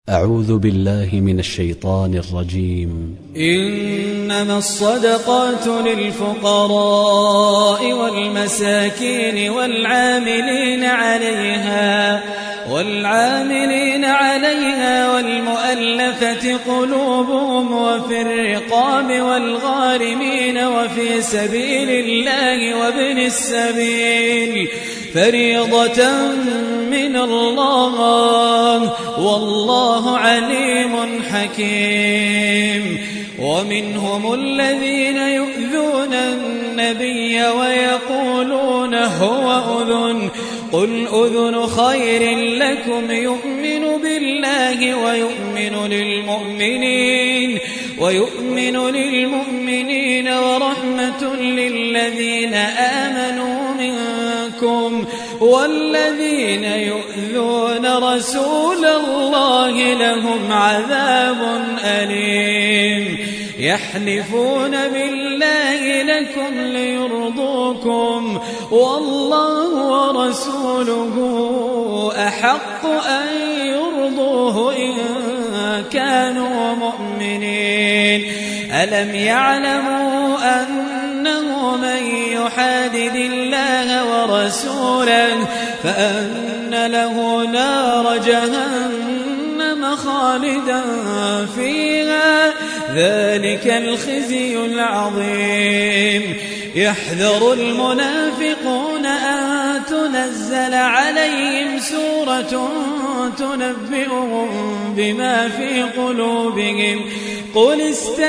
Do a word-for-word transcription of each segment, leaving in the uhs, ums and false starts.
أعوذ بالله من الشيطان الرجيم. إنما الصدقات للفقراء والمساكين والعاملين عليها والعاملين عليها والمؤلفة قلوبهم وفي الرقاب والغارمين وفي سبيل الله وابن السبيل فريضة من الله والله عليم حكيم. ومنهم الذين يؤذون النبي ويقولون هو أذن قل أذن خير لكم يؤمن بالله ويؤمن للمؤمنين ويؤمن للمؤمنين ورحمة للذين آمنوا منكم والذين يؤذون رسول الله لهم عذاب أليم. يحلفون بالله لكم ليرضوكم والله ورسوله أحق أن يرضوه إن كانوا مؤمنين. ألم يعلموا أنه من يحادد الله ورسوله فأن له نار جهنم خالدا فيها ذلك الخزي العظيم. يحذر المنافقون أن تنزل عليهم سورة تنبئهم بما في قلوبهم قل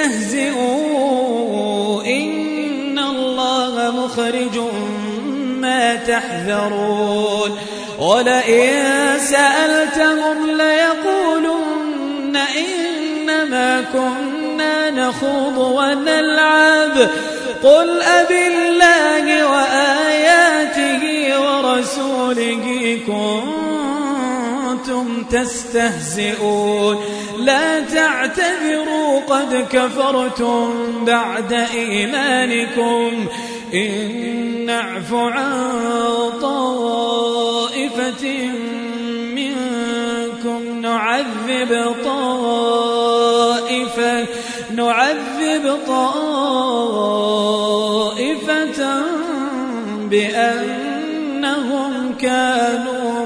استهزئوا إن الله مخرج ما تحذرون. ولئن سألتهم ليقولن إنما كنا نخوض ونلعب قل أبالله وآياته ورسوله كنتم تستهزئون لا تعتذروا قد كفرتم بعد إيمانكم إن نعف عن طائفة منكم نعذب طائفة نعذب طائفة بأنهم كانوا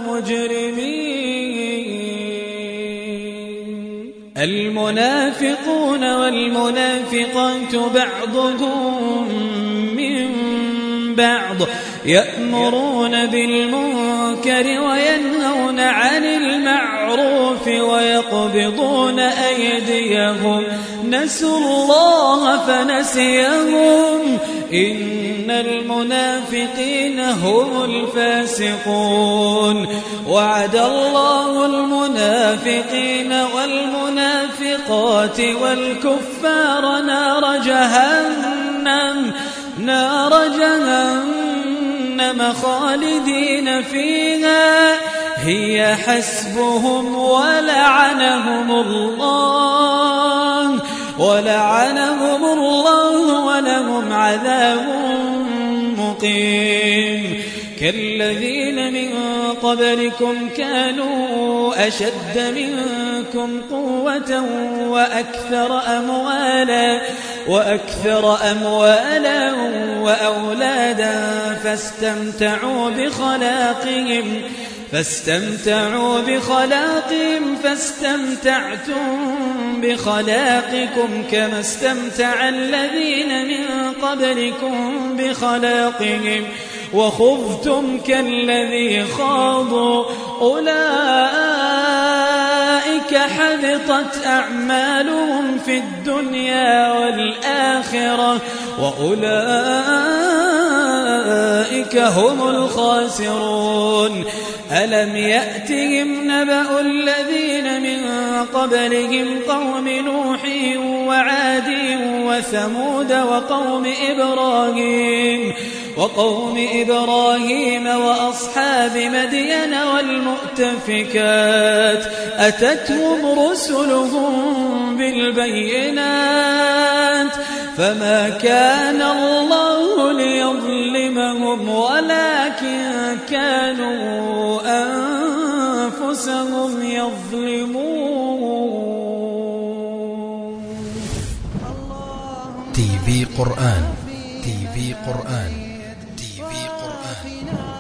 مجرمين. المنافقون والمنافقات بعضهم من بعض يأمرون بالمنكر وينهون عن المعروف ويقبضون أيديهم نسوا الله فنسيهم إن المنافقين هم الفاسقون. وعد الله المنافقين والمنافقات والكفار نار جهنم نار جهنم خالدين فيها هي حسبهم ولعنهم الله ولعنهم الله ولهم عذاب مقيم. كالذين من قبلكم كانوا أشد منكم قوة وأكثر أموالا وأكثر أموالا وأولادا فاستمتعوا بخلاقهم فاستمتعوا بخلاقهم فاستمتعتم بخلاقكم كما استمتع الذين من قبلكم بخلاقهم وخضتم كالذي خاضوا أولئك حبطت أعمالهم في الدنيا والآخرة وأولئك هم الخاسرون. ألم يأتهم نبأ الذين من قبلهم قوم نوح وعاد وثمود وقوم إبراهيم وقوم إبراهيم وأصحاب مدين والمؤتفكات أتتهم رسلهم بالبينات فما كان الله ليظلمهم ولكن كانوا أنفسهم يظلمون. تي في قرآن تي في قرآن تي في قرآن